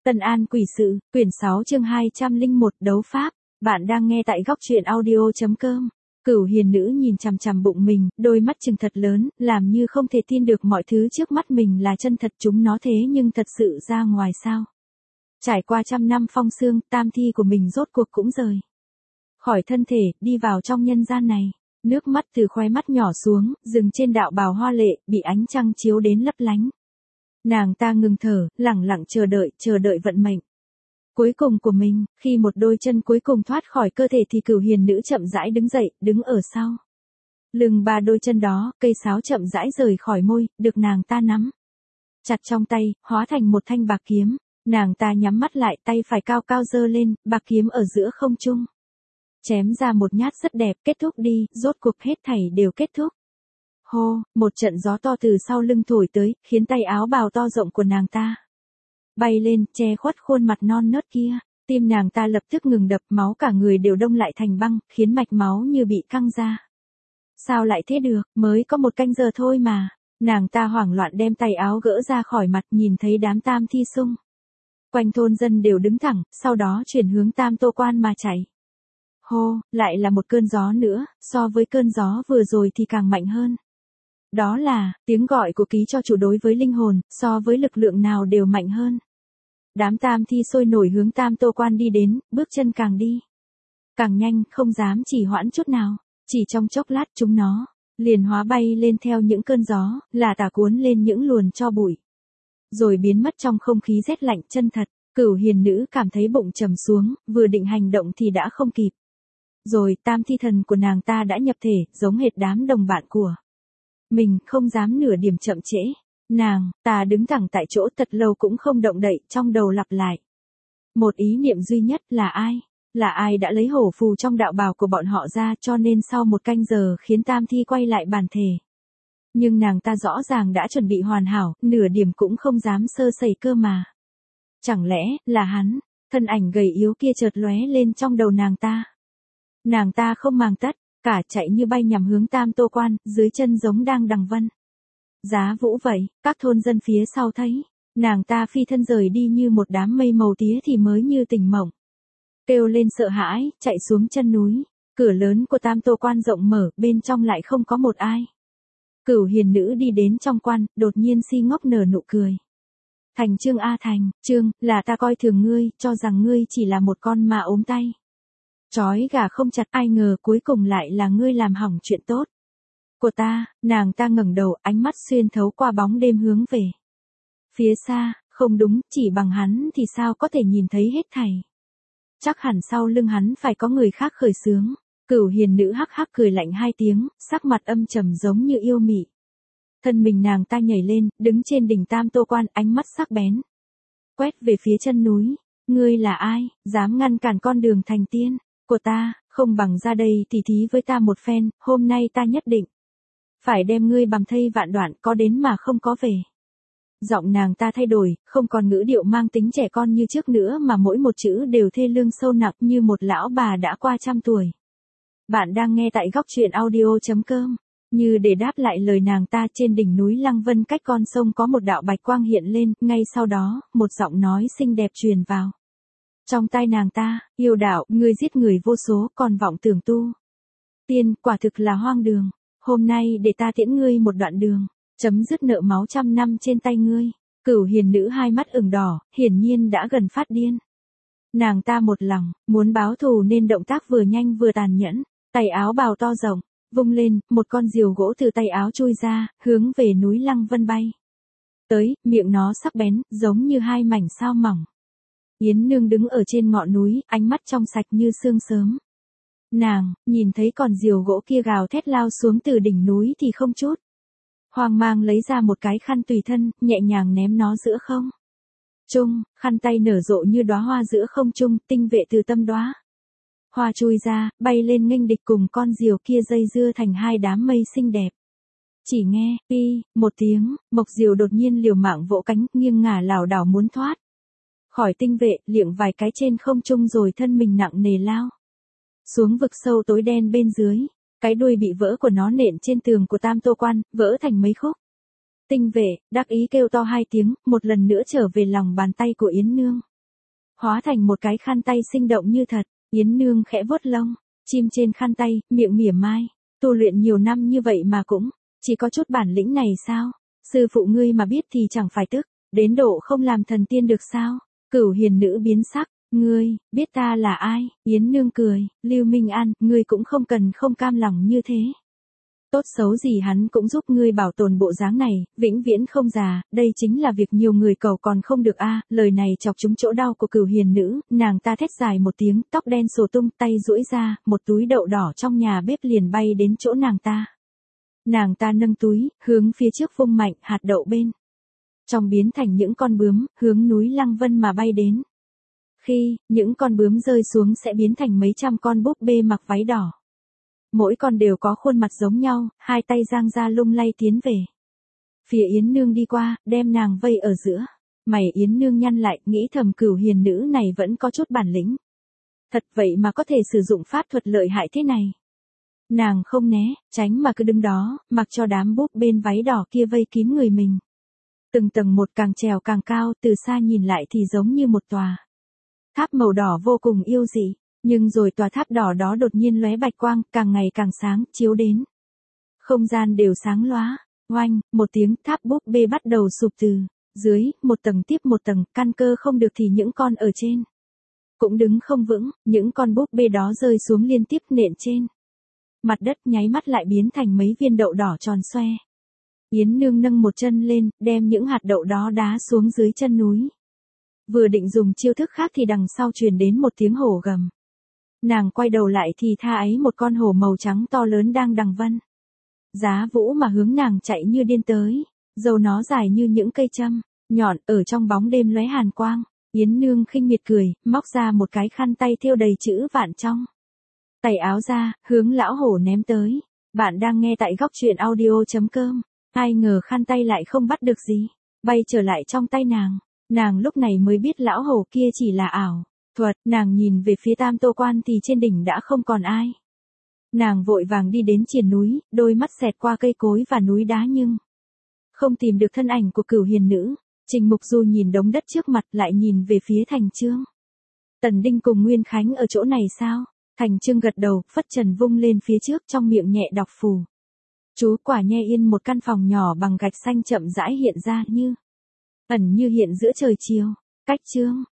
Tân An Quỷ Sự, quyển 6 chương 201 đấu pháp. Bạn đang nghe tại góc truyện audio.com. Cửu hiền nữ nhìn chằm chằm bụng mình, đôi mắt trừng thật lớn, làm như không thể tin được mọi thứ trước mắt mình là chân thật, chúng nó thế nhưng thật sự ra ngoài sao. Trải qua trăm năm phong xương, tam thi của mình rốt cuộc cũng rời khỏi thân thể, đi vào trong nhân gian này. Nước mắt từ khóe mắt nhỏ xuống, dừng trên đạo bào hoa lệ, bị ánh trăng chiếu đến lấp lánh. Nàng ta ngừng thở, lẳng lặng chờ đợi vận mệnh cuối cùng của mình. Khi một đôi chân cuối cùng thoát khỏi cơ thể thì cửu hiền nữ chậm rãi đứng dậy, đứng ở sau lưng ba đôi chân đó, cây sáo chậm rãi rời khỏi môi, được nàng ta nắm chặt trong tay, hóa thành một thanh bạc kiếm. Nàng ta nhắm mắt lại, tay phải cao cao giơ lên, bạc kiếm ở giữa không trung chém ra một nhát rất đẹp. Kết thúc đi, rốt cuộc hết thảy đều kết thúc. Hô, một trận gió to từ sau lưng thổi tới, khiến tay áo bào to rộng của nàng ta bay lên, che khuất khuôn mặt non nớt kia. Tim nàng ta lập tức ngừng đập, máu cả người đều đông lại thành băng, khiến mạch máu như bị căng ra. Sao lại thế được, mới có một canh giờ thôi mà. Nàng ta hoảng loạn đem tay áo gỡ ra khỏi mặt, nhìn thấy đám tam thi xung quanh thôn dân đều đứng thẳng, sau đó chuyển hướng Tam Tô Quan mà chạy. Hô, lại là một cơn gió nữa, so với cơn gió vừa rồi thì càng mạnh hơn. Đó là tiếng gọi của ký cho chủ đối với linh hồn, so với lực lượng nào đều mạnh hơn. Đám tam thi sôi nổi hướng Tam Tô Quan đi đến, bước chân càng đi càng nhanh, không dám chỉ hoãn chút nào. Chỉ trong chốc lát chúng nó liền hóa bay lên theo những cơn gió, là tả cuốn lên những luồn tro bụi, rồi biến mất trong không khí rét lạnh chân thật. Cửu hiền nữ cảm thấy bụng trầm xuống, vừa định hành động thì đã không kịp. Rồi tam thi thần của nàng ta đã nhập thể, giống hệt đám đồng bạn của mình, không dám nửa điểm chậm trễ. Nàng ta đứng thẳng tại chỗ thật lâu cũng không động đậy, trong đầu lặp lại một ý niệm duy nhất, là ai? Là ai đã lấy hổ phù trong đạo bào của bọn họ ra, cho nên sau một canh giờ khiến tam thi quay lại bản thể. Nhưng nàng ta rõ ràng đã chuẩn bị hoàn hảo, nửa điểm cũng không dám sơ sẩy cơ mà. Chẳng lẽ là hắn? Thân ảnh gầy yếu kia chợt lóe lên trong đầu nàng ta. Nàng ta không màng tất cả, chạy như bay nhằm hướng Tam Tô Quan, dưới chân giống đang đằng vân giá vũ vậy. Các thôn dân phía sau thấy nàng ta phi thân rời đi như một đám mây màu tía thì mới như tỉnh mộng, kêu lên sợ hãi, chạy xuống chân núi. Cửa lớn của Tam Tô Quan rộng mở, bên trong lại không có một ai. Cửu hiền nữ đi đến trong quan, đột nhiên si ngốc nở nụ cười. Thành Trương a Thành, Trương, là ta coi thường ngươi, cho rằng ngươi chỉ là một con ma ốm tay chói gà không chặt, ai ngờ cuối cùng lại là ngươi làm hỏng chuyện tốt của ta. Nàng ta ngẩng đầu, ánh mắt xuyên thấu qua bóng đêm hướng về phía xa. Không đúng, chỉ bằng hắn thì sao có thể nhìn thấy hết thảy. Chắc hẳn sau lưng hắn phải có người khác khởi xướng. Cửu hiền nữ hắc hắc cười lạnh hai tiếng, sắc mặt âm trầm giống như yêu mị. Thân mình nàng ta nhảy lên, đứng trên đỉnh Tam Tô Quan, ánh mắt sắc bén quét về phía chân núi. Ngươi là ai, dám ngăn cản con đường thành tiên của ta? Không bằng ra đây tỉ thí với ta một phen, hôm nay ta nhất định phải đem ngươi bằm thây vạn đoạn, có đến mà không có về. Giọng nàng ta thay đổi, không còn ngữ điệu mang tính trẻ con như trước nữa, mà mỗi một chữ đều thê lương sâu nặng như một lão bà đã qua trăm tuổi. Bạn đang nghe tại góc truyện audio.com. Như để đáp lại lời nàng ta, trên đỉnh núi Lăng Vân cách con sông có một đạo bạch quang hiện lên, ngay sau đó, một giọng nói xinh đẹp truyền vào trong tai nàng ta. Yêu đạo, ngươi giết người vô số, còn vọng tưởng tu tiên, quả thực là hoang đường. Hôm nay để ta tiễn ngươi một đoạn đường, chấm dứt nợ máu trăm năm trên tay ngươi. Cửu hiền nữ hai mắt ửng đỏ, hiển nhiên đã gần phát điên. Nàng ta một lòng muốn báo thù nên động tác vừa nhanh vừa tàn nhẫn. Tay áo bào to rộng vung lên, một con diều gỗ từ tay áo chui ra, hướng về núi Lăng Vân bay tới. Miệng nó sắc bén, giống như hai mảnh sao mỏng. Yến Nương đứng ở trên ngọn núi, ánh mắt trong sạch như sương sớm. Nàng nhìn thấy con diều gỗ kia gào thét lao xuống từ đỉnh núi thì không chút hoang mang lấy ra một cái khăn tùy thân, nhẹ nhàng ném nó giữa không trung. Khăn tay nở rộ như đóa hoa giữa không trung, tinh vệ từ tâm đóa hoa chui ra, bay lên nghênh địch, cùng con diều kia dây dưa thành hai đám mây xinh đẹp. Chỉ nghe pi một tiếng, mộc diều đột nhiên liều mạng vỗ cánh, nghiêng ngả lảo đảo muốn thoát khỏi tinh vệ, liệng vài cái trên không trung rồi thân mình nặng nề lao xuống vực sâu tối đen bên dưới. Cái đuôi bị vỡ của nó nện trên tường của Tam Tô Quan, vỡ thành mấy khúc. Tinh vệ đắc ý kêu to hai tiếng, một lần nữa trở về lòng bàn tay của Yến Nương. hóa thành một cái khăn tay sinh động như thật. Yến Nương khẽ vuốt lông, chim trên khăn tay, miệng mỉa mai. Tu luyện nhiều năm như vậy mà cũng, chỉ có chút bản lĩnh này sao? Sư phụ ngươi mà biết thì chẳng phải tức, đến độ không làm thần tiên được sao? Cửu hiền nữ biến sắc, ngươi, biết ta là ai? Yến Nương cười, Lưu Minh An, ngươi cũng không cần không cam lòng như thế. Tốt xấu gì hắn cũng giúp ngươi bảo tồn bộ dáng này, vĩnh viễn không già, đây chính là việc nhiều người cầu còn không được a. Lời này chọc trúng chỗ đau của cửu hiền nữ, nàng ta thét dài một tiếng, tóc đen xù tung, tay duỗi ra, một túi đậu đỏ trong nhà bếp liền bay đến chỗ nàng ta. Nàng ta nâng túi, hướng phía trước vung mạnh, hạt đậu bên trong biến thành những con bướm, hướng núi Lăng Vân mà bay đến. Khi những con bướm rơi xuống sẽ biến thành mấy trăm con búp bê mặc váy đỏ. Mỗi con đều có khuôn mặt giống nhau, hai tay giang ra lung lay tiến về. Phía Yến Nương đi qua, đem nàng vây ở giữa. Mày Yến Nương nhăn lại, nghĩ thầm cửu hiền nữ này vẫn có chút bản lĩnh. Thật vậy mà có thể sử dụng pháp thuật lợi hại thế này. Nàng không né, tránh mà cứ đứng đó, mặc cho đám búp bên váy đỏ kia vây kín người mình. Từng tầng một càng trèo càng cao, từ xa nhìn lại thì giống như một tòa tháp màu đỏ vô cùng yêu dị. Nhưng rồi tòa tháp đỏ đó đột nhiên lóe bạch quang, càng ngày càng sáng, chiếu đến. Không gian đều sáng lóa, oanh, một tiếng tháp búp bê bắt đầu sụp từ dưới, một tầng tiếp một tầng, căn cơ không được thì những con ở trên cũng đứng không vững, những con búp bê đó rơi xuống liên tiếp nện trên mặt đất, nháy mắt lại biến thành mấy viên đậu đỏ tròn xoe. Yến Nương nâng một chân lên, đem những hạt đậu đó đá xuống dưới chân núi. Vừa định dùng chiêu thức khác thì đằng sau truyền đến một tiếng hổ gầm. Nàng quay đầu lại thì tha ấy một con hổ màu trắng to lớn đang đằng vân giá vũ mà hướng nàng chạy như điên tới, râu nó dài như những cây châm nhọn, ở trong bóng đêm lóe hàn quang. Yến Nương khinh miệt cười, móc ra một cái khăn tay thêu đầy chữ vạn trong tay áo ra, hướng lão hổ ném tới. Bạn đang nghe tại góc truyện audio.com. Ai ngờ khăn tay lại không bắt được gì, bay trở lại trong tay nàng. Nàng lúc này mới biết lão hổ kia chỉ là ảo thuật. Nàng nhìn về phía Tam Tô Quan thì trên đỉnh đã không còn ai. Nàng vội vàng đi đến triền núi, đôi mắt xẹt qua cây cối và núi đá nhưng không tìm được thân ảnh của cửu hiền nữ. Trình Mục Du nhìn đống đất trước mặt, lại nhìn về phía Thành Chương. Tần Đinh cùng Nguyên Khánh ở chỗ này sao? Thành Chương gật đầu, phất trần vung lên phía trước, trong miệng nhẹ đọc phù chú. Quả Nhe Yên, một căn phòng nhỏ bằng gạch xanh chậm rãi hiện ra, như ẩn như hiện giữa trời chiều. Cách Chương